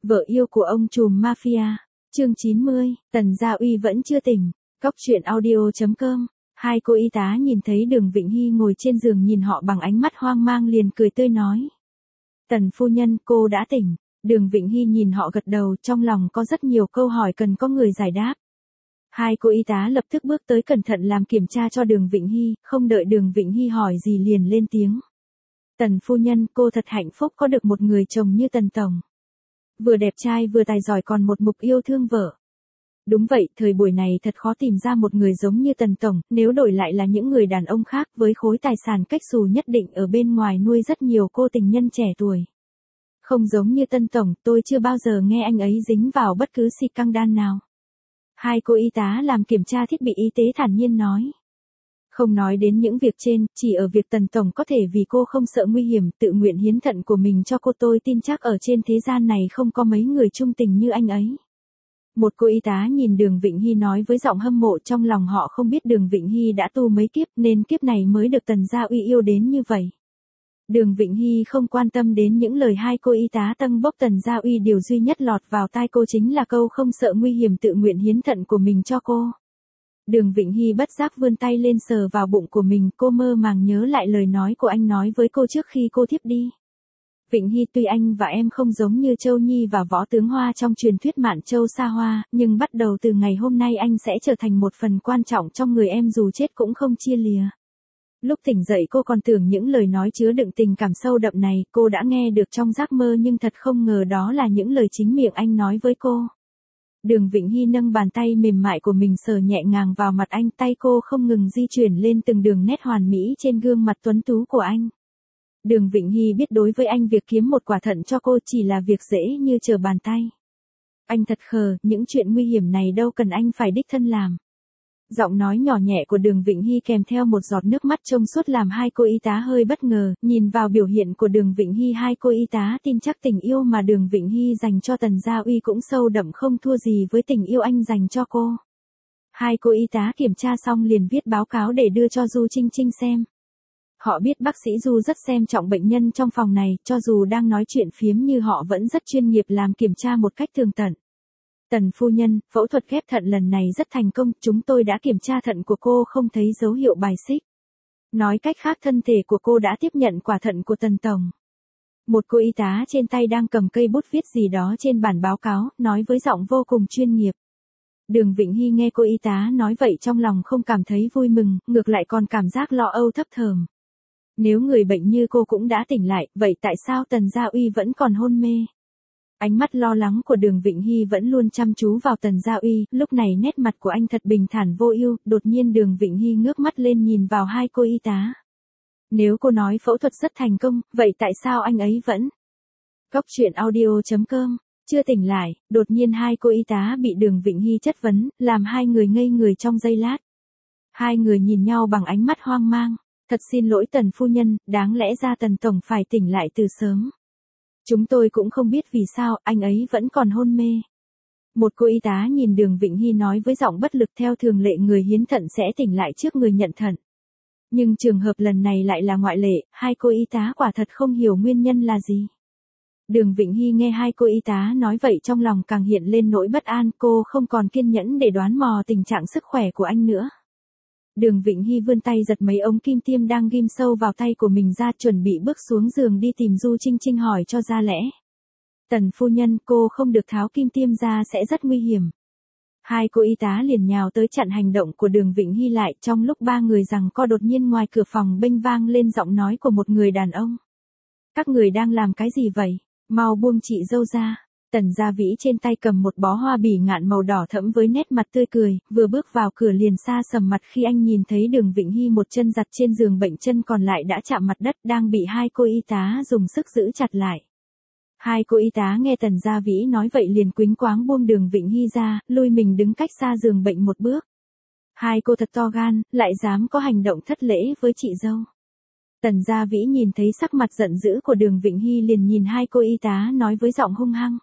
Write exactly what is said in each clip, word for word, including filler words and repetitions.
Vợ yêu của ông trùm mafia. Chương chín mươi, Tần Gia Uy vẫn chưa tỉnh. Cóc truyện audio chấm com. Hai cô y tá nhìn thấy Đường Vịnh Hy ngồi trên giường nhìn họ bằng ánh mắt hoang mang liền cười tươi nói. Tần phu nhân, cô đã tỉnh. Đường Vịnh Hy nhìn họ gật đầu, trong lòng có rất nhiều câu hỏi cần có người giải đáp. Hai cô y tá lập tức bước tới cẩn thận làm kiểm tra cho Đường Vịnh Hy, không đợi Đường Vịnh Hy hỏi gì liền lên tiếng. Tần phu nhân, cô thật hạnh phúc có được một người chồng như Tần tổng. Vừa đẹp trai vừa tài giỏi còn một mục yêu thương vợ. Đúng vậy, thời buổi này thật khó tìm ra một người giống như Tần tổng, nếu đổi lại là những người đàn ông khác với khối tài sản cách xù nhất định ở bên ngoài nuôi rất nhiều cô tình nhân trẻ tuổi. Không giống như Tân tổng, tôi chưa bao giờ nghe anh ấy dính vào bất cứ xì căng đan nào. Hai cô y tá làm kiểm tra thiết bị y tế thản nhiên nói. Không nói đến những việc trên, chỉ ở việc Tần tổng có thể vì cô không sợ nguy hiểm tự nguyện hiến thận của mình cho cô, tôi tin chắc ở trên thế gian này không có mấy người trung tình như anh ấy. Một cô y tá nhìn Đường Vịnh Hy nói với giọng hâm mộ, trong lòng họ không biết Đường Vịnh Hy đã tu mấy kiếp nên kiếp này mới được Tần Gia Uy yêu đến như vậy. Đường Vịnh Hy không quan tâm đến những lời hai cô y tá tâng bốc Tần Gia Uy, điều duy nhất lọt vào tai cô chính là câu không sợ nguy hiểm tự nguyện hiến thận của mình cho cô. Đường Vịnh Hy bất giác vươn tay lên sờ vào bụng của mình, cô mơ màng nhớ lại lời nói của anh nói với cô trước khi cô thiếp đi. Vịnh Hy, tuy anh và em không giống như Châu Nhi và Võ Tướng Hoa trong truyền thuyết Mạn Châu xa hoa, nhưng bắt đầu từ ngày hôm nay anh sẽ trở thành một phần quan trọng trong người em, dù chết cũng không chia lìa. Lúc tỉnh dậy cô còn tưởng những lời nói chứa đựng tình cảm sâu đậm này cô đã nghe được trong giấc mơ, nhưng thật không ngờ đó là những lời chính miệng anh nói với cô. Đường Vịnh Hy nâng bàn tay mềm mại của mình sờ nhẹ nhàng vào mặt anh, tay cô không ngừng di chuyển lên từng đường nét hoàn mỹ trên gương mặt tuấn tú của anh. Đường Vịnh Hy biết đối với anh việc kiếm một quả thận cho cô chỉ là việc dễ như trở bàn tay. Anh thật khờ, những chuyện nguy hiểm này đâu cần anh phải đích thân làm. Giọng nói nhỏ nhẹ của Đường Vịnh Hy kèm theo một giọt nước mắt trong suốt làm hai cô y tá hơi bất ngờ, nhìn vào biểu hiện của Đường Vịnh Hy hai cô y tá tin chắc tình yêu mà Đường Vịnh Hy dành cho Tần Gia Uy cũng sâu đậm không thua gì với tình yêu anh dành cho cô. Hai cô y tá kiểm tra xong liền viết báo cáo để đưa cho Du Trinh Trinh xem. Họ biết bác sĩ Du rất xem trọng bệnh nhân trong phòng này, cho dù đang nói chuyện phiếm như họ vẫn rất chuyên nghiệp làm kiểm tra một cách tường tận. Tần phu nhân, phẫu thuật ghép thận lần này rất thành công, chúng tôi đã kiểm tra thận của cô không thấy dấu hiệu bài xích. Nói cách khác, thân thể của cô đã tiếp nhận quả thận của Tần tổng. Một cô y tá trên tay đang cầm cây bút viết gì đó trên bản báo cáo, nói với giọng vô cùng chuyên nghiệp. Đường Vịnh Hy nghe cô y tá nói vậy trong lòng không cảm thấy vui mừng, ngược lại còn cảm giác lo âu thấp thởm. Nếu người bệnh như cô cũng đã tỉnh lại, vậy tại sao Tần Gia Uy vẫn còn hôn mê? Ánh mắt lo lắng của Đường Vịnh Hy vẫn luôn chăm chú vào Tần Gia Uy, lúc này nét mặt của anh thật bình thản vô ưu, đột nhiên Đường Vịnh Hy ngước mắt lên nhìn vào hai cô y tá. Nếu cô nói phẫu thuật rất thành công, vậy tại sao anh ấy vẫn? Cóc truyện audio chấm com. Chưa tỉnh lại, đột nhiên hai cô y tá bị Đường Vịnh Hy chất vấn, làm hai người ngây người trong giây lát. Hai người nhìn nhau bằng ánh mắt hoang mang. Thật xin lỗi Tần phu nhân, đáng lẽ ra Tần tổng phải tỉnh lại từ sớm. Chúng tôi cũng không biết vì sao anh ấy vẫn còn hôn mê. Một cô y tá nhìn Đường Vịnh Hy nói với giọng bất lực, theo thường lệ người hiến thận sẽ tỉnh lại trước người nhận thận. Nhưng trường hợp lần này lại là ngoại lệ, hai cô y tá quả thật không hiểu nguyên nhân là gì. Đường Vịnh Hy nghe hai cô y tá nói vậy trong lòng càng hiện lên nỗi bất an, cô không còn kiên nhẫn để đoán mò tình trạng sức khỏe của anh nữa. Đường Vịnh Hy vươn tay giật mấy ống kim tiêm đang ghim sâu vào tay của mình ra, chuẩn bị bước xuống giường đi tìm Du Trinh Trinh hỏi cho ra lẽ. Tần phu nhân, cô không được tháo kim tiêm ra sẽ rất nguy hiểm. Hai cô y tá liền nhào tới chặn hành động của Đường Vịnh Hy lại, trong lúc ba người giằng co đột nhiên ngoài cửa phòng bênh vang lên giọng nói của một người đàn ông. Các người đang làm cái gì vậy? Mau buông chị dâu ra. Tần Gia Vĩ trên tay cầm một bó hoa bỉ ngạn màu đỏ thẫm với nét mặt tươi cười, vừa bước vào cửa liền xa sầm mặt khi anh nhìn thấy Đường Vịnh Hy một chân giặt trên giường bệnh, chân còn lại đã chạm mặt đất đang bị hai cô y tá dùng sức giữ chặt lại. Hai cô y tá nghe Tần Gia Vĩ nói vậy liền quýnh quáng buông Đường Vịnh Hy ra, lui mình đứng cách xa giường bệnh một bước. Hai cô thật to gan, lại dám có hành động thất lễ với chị dâu. Tần Gia Vĩ nhìn thấy sắc mặt giận dữ của Đường Vịnh Hy liền nhìn hai cô y tá nói với giọng hung hăng.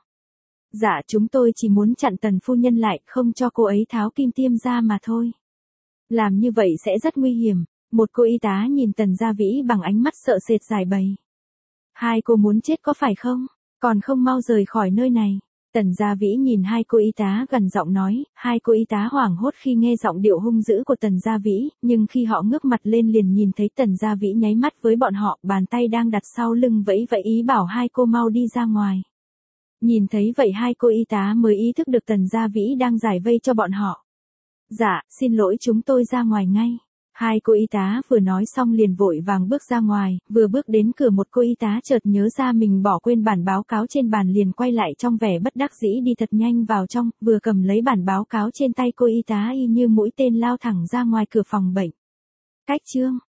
Dạ, chúng tôi chỉ muốn chặn Tần phu nhân lại, không cho cô ấy tháo kim tiêm ra mà thôi. Làm như vậy sẽ rất nguy hiểm. Một cô y tá nhìn Tần Gia Vĩ bằng ánh mắt sợ sệt giải bày. Hai cô muốn chết có phải không? Còn không mau rời khỏi nơi này. Tần Gia Vĩ nhìn hai cô y tá gần giọng nói, hai cô y tá hoảng hốt khi nghe giọng điệu hung dữ của Tần Gia Vĩ, nhưng khi họ ngước mặt lên liền nhìn thấy Tần Gia Vĩ nháy mắt với bọn họ, bàn tay đang đặt sau lưng vẫy vẫy ý bảo hai cô mau đi ra ngoài. Nhìn thấy vậy hai cô y tá mới ý thức được Tần Gia Vĩ đang giải vây cho bọn họ. Dạ, xin lỗi chúng tôi ra ngoài ngay. Hai cô y tá vừa nói xong liền vội vàng bước ra ngoài, vừa bước đến cửa một cô y tá chợt nhớ ra mình bỏ quên bản báo cáo trên bàn liền quay lại trong vẻ bất đắc dĩ đi thật nhanh vào trong, vừa cầm lấy bản báo cáo trên tay cô y tá y như mũi tên lao thẳng ra ngoài cửa phòng bệnh. Cách chương